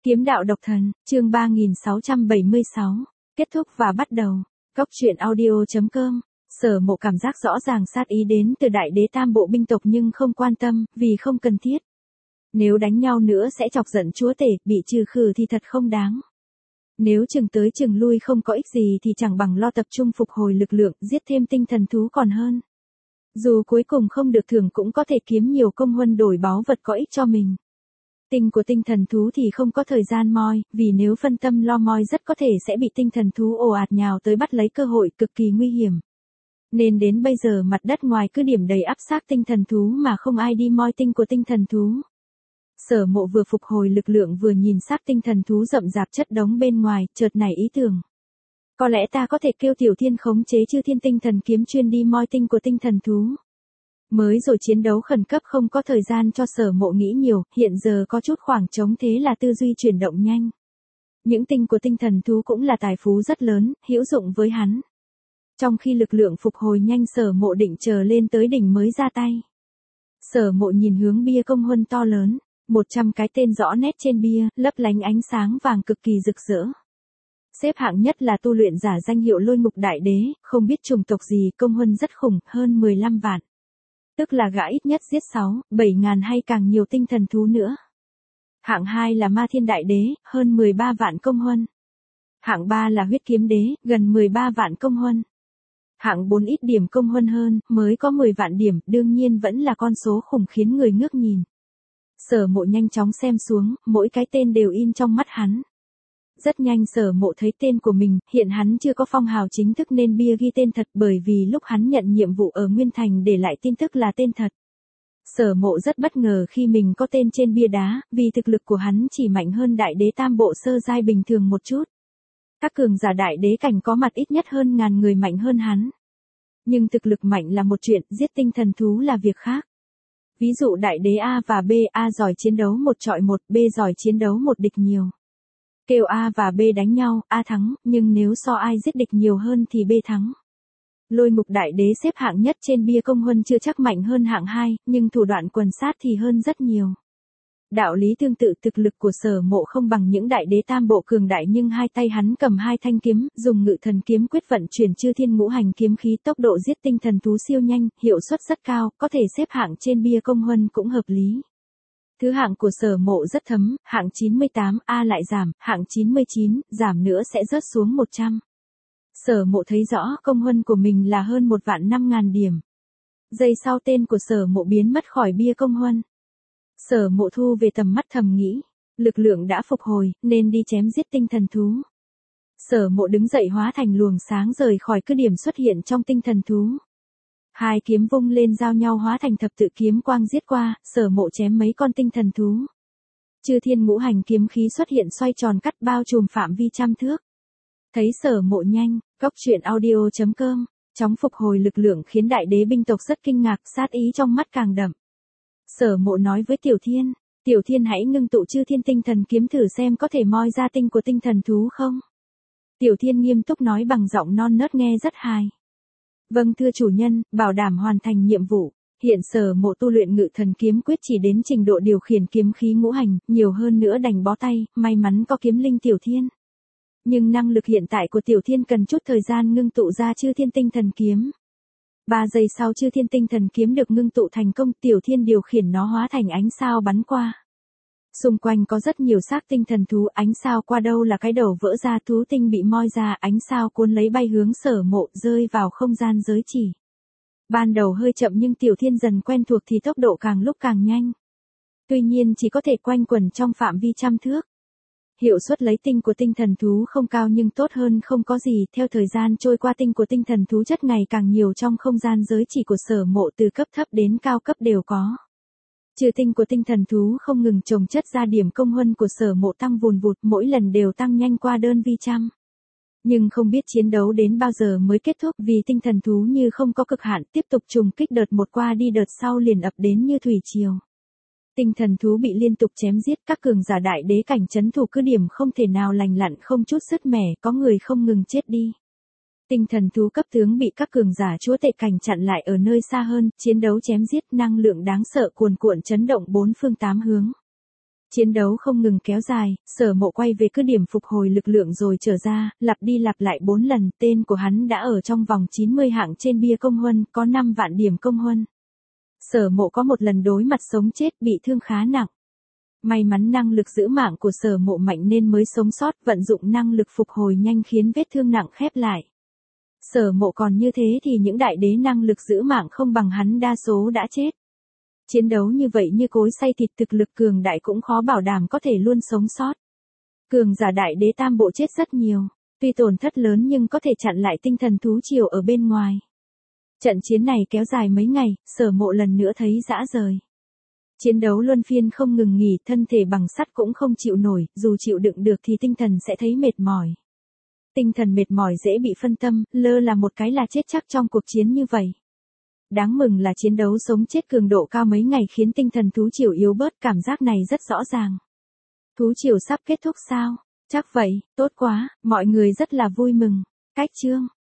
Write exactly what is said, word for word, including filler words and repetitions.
Kiếm đạo độc thần, chương ba nghìn sáu trăm bảy mươi sáu. Kết thúc và bắt đầu. Cốc truyện audio chấm com. Sở Mộ cảm giác rõ ràng sát ý đến từ đại đế tam bộ binh tộc nhưng không quan tâm, vì không cần thiết. Nếu đánh nhau nữa sẽ chọc giận chúa tể, bị trừ khử thì thật không đáng. Nếu chừng tới chừng lui không có ích gì thì chẳng bằng lo tập trung phục hồi lực lượng, giết thêm tinh thần thú còn hơn. Dù cuối cùng không được thưởng cũng có thể kiếm nhiều công huân đổi báu vật có ích cho mình. Tinh của tinh thần thú thì không có thời gian moi, vì nếu phân tâm lo moi rất có thể sẽ bị tinh thần thú ồ ạt nhào tới bắt lấy cơ hội, cực kỳ nguy hiểm. Nên đến bây giờ mặt đất ngoài cứ điểm đầy ắp xác tinh thần thú mà không ai đi moi tinh của tinh thần thú. Sở Mộ vừa phục hồi lực lượng vừa nhìn xác tinh thần thú rậm rạp chất đống bên ngoài, chợt nảy ý tưởng. Có lẽ ta có thể kêu Tiểu Thiên khống chế Chư Thiên Tinh Thần Kiếm chuyên đi moi tinh của tinh thần thú. Mới rồi chiến đấu khẩn cấp không có thời gian cho Sở Mộ nghĩ nhiều, hiện giờ có chút khoảng trống thế là tư duy chuyển động nhanh. Những tinh của tinh thần thú cũng là tài phú rất lớn, hữu dụng với hắn. Trong khi lực lượng phục hồi nhanh Sở Mộ định chờ lên tới đỉnh mới ra tay. Sở Mộ nhìn hướng bia công huân to lớn, một trăm cái tên rõ nét trên bia, lấp lánh ánh sáng vàng cực kỳ rực rỡ. Xếp hạng nhất là tu luyện giả danh hiệu Lôi Ngục Đại Đế, không biết chủng tộc gì, công huân rất khủng, hơn mười lăm vạn. Tức là gã ít nhất giết sáu, bảy ngàn hay càng nhiều tinh thần thú nữa. Hạng hai là Ma Thiên Đại Đế, hơn mười ba vạn công huân. Hạng ba là Huyết Kiếm Đế, gần mười ba vạn công huân. Hạng bốn ít điểm công huân hơn, mới có mười vạn điểm, đương nhiên vẫn là con số khủng khiến người ngước nhìn. Sở Mộ nhanh chóng xem xuống, mỗi cái tên đều in trong mắt hắn. Rất nhanh Sở Mộ thấy tên của mình, hiện hắn chưa có phong hào chính thức nên bia ghi tên thật bởi vì lúc hắn nhận nhiệm vụ ở Nguyên Thành để lại tin tức là tên thật. Sở Mộ rất bất ngờ khi mình có tên trên bia đá, vì thực lực của hắn chỉ mạnh hơn đại đế tam bộ sơ giai bình thường một chút. Các cường giả đại đế cảnh có mặt ít nhất hơn ngàn người mạnh hơn hắn. Nhưng thực lực mạnh là một chuyện, giết tinh thần thú là việc khác. Ví dụ đại đế A và B, A giỏi chiến đấu một trọi một, B giỏi chiến đấu một địch nhiều. Kêu A và B đánh nhau, A thắng, nhưng nếu so ai giết địch nhiều hơn thì B thắng. Lôi Ngục Đại Đế xếp hạng nhất trên bia công huân chưa chắc mạnh hơn hạng hai, nhưng thủ đoạn quần sát thì hơn rất nhiều. Đạo lý tương tự, thực lực của Sở Mộ không bằng những đại đế tam bộ cường đại nhưng hai tay hắn cầm hai thanh kiếm, dùng Ngự Thần Kiếm quyết vận chuyển Chư Thiên Ngũ Hành kiếm khí, tốc độ giết tinh thần thú siêu nhanh, hiệu suất rất cao, có thể xếp hạng trên bia công huân cũng hợp lý. Thứ hạng của Sở Mộ rất thấm, hạng chín mươi tám, A lại giảm, hạng chín mươi chín, giảm nữa sẽ rớt xuống một trăm. Sở Mộ thấy rõ công huân của mình là hơn một vạn năm ngàn điểm. Giây sau tên của Sở Mộ biến mất khỏi bia công huân. Sở Mộ thu về tầm mắt thầm nghĩ, lực lượng đã phục hồi, nên đi chém giết tinh thần thú. Sở Mộ đứng dậy hóa thành luồng sáng rời khỏi cứ điểm xuất hiện trong tinh thần thú. Hai kiếm vung lên giao nhau hóa thành thập tự kiếm quang giết qua, Sở Mộ chém mấy con tinh thần thú. Chư Thiên Ngũ Hành kiếm khí xuất hiện xoay tròn cắt bao trùm phạm vi trăm thước. Thấy Sở Mộ nhanh, cốc truyện audio chấm com, chóng phục hồi lực lượng khiến đại đế binh tộc rất kinh ngạc, sát ý trong mắt càng đậm. Sở Mộ nói với Tiểu Thiên, Tiểu Thiên hãy ngưng tụ Chư Thiên Tinh Thần kiếm thử xem có thể moi ra tinh của tinh thần thú không. Tiểu Thiên nghiêm túc nói bằng giọng non nớt nghe rất hài. Vâng thưa chủ nhân, bảo đảm hoàn thành nhiệm vụ. Hiện Sở Mộ tu luyện Ngự Thần Kiếm quyết chỉ đến trình độ điều khiển kiếm khí ngũ hành, nhiều hơn nữa đành bó tay, may mắn có kiếm linh Tiểu Thiên. Nhưng năng lực hiện tại của Tiểu Thiên cần chút thời gian ngưng tụ ra Chư Thiên Tinh Thần kiếm. Ba giây sau Chư Thiên Tinh Thần kiếm được ngưng tụ thành công, Tiểu Thiên điều khiển nó hóa thành ánh sao bắn qua. Xung quanh có rất nhiều xác tinh thần thú, ánh sao qua đâu là cái đầu vỡ ra, thú tinh bị moi ra, ánh sao cuốn lấy bay hướng Sở Mộ, rơi vào không gian giới chỉ. Ban đầu hơi chậm nhưng Tiểu Thiên dần quen thuộc thì tốc độ càng lúc càng nhanh. Tuy nhiên chỉ có thể quanh quẩn trong phạm vi trăm thước. Hiệu suất lấy tinh của tinh thần thú không cao nhưng tốt hơn không có gì, theo thời gian trôi qua tinh của tinh thần thú chất ngày càng nhiều trong không gian giới chỉ của Sở Mộ, từ cấp thấp đến cao cấp đều có. Trừ tinh của tinh thần thú không ngừng chồng chất ra, điểm công huân của Sở Mộ tăng vùn vụt, mỗi lần đều tăng nhanh qua đơn vi trăm. Nhưng không biết chiến đấu đến bao giờ mới kết thúc, vì tinh thần thú như không có cực hạn, tiếp tục trùng kích, đợt một qua đi đợt sau liền ập đến như thủy triều. Tinh thần thú bị liên tục chém giết, các cường giả đại đế cảnh trấn thủ cứ điểm không thể nào lành lặn, không chút sứt mẻ, có người không ngừng chết đi. Tinh thần thú cấp tướng bị các cường giả chúa tể cảnh chặn lại ở nơi xa hơn, chiến đấu chém giết, năng lượng đáng sợ cuồn cuộn chấn động bốn phương tám hướng. Chiến đấu không ngừng kéo dài, Sở Mộ quay về cứ điểm phục hồi lực lượng rồi trở ra, lặp đi lặp lại bốn lần, tên của hắn đã ở trong vòng chín mươi hạng trên bia công huân, có năm vạn điểm công huân. Sở Mộ có một lần đối mặt sống chết bị thương khá nặng. May mắn năng lực giữ mạng của Sở Mộ mạnh nên mới sống sót, vận dụng năng lực phục hồi nhanh khiến vết thương nặng khép lại. Sở Mộ còn như thế thì những đại đế năng lực giữ mạng không bằng hắn đa số đã chết. Chiến đấu như vậy như cối xay thịt, thực lực cường đại cũng khó bảo đảm có thể luôn sống sót. Cường giả đại đế tam bộ chết rất nhiều, tuy tổn thất lớn nhưng có thể chặn lại tinh thần thú triều ở bên ngoài. Trận chiến này kéo dài mấy ngày, Sở Mộ lần nữa thấy rã rời. Chiến đấu luân phiên không ngừng nghỉ, thân thể bằng sắt cũng không chịu nổi, dù chịu đựng được thì tinh thần sẽ thấy mệt mỏi. Tinh thần mệt mỏi dễ bị phân tâm, lơ là một cái là chết chắc trong cuộc chiến như vậy. Đáng mừng là chiến đấu sống chết cường độ cao mấy ngày khiến tinh thần thú triều yếu bớt, cảm giác này rất rõ ràng. Thú triều sắp kết thúc sao? Chắc vậy, tốt quá, mọi người rất là vui mừng. Cách chương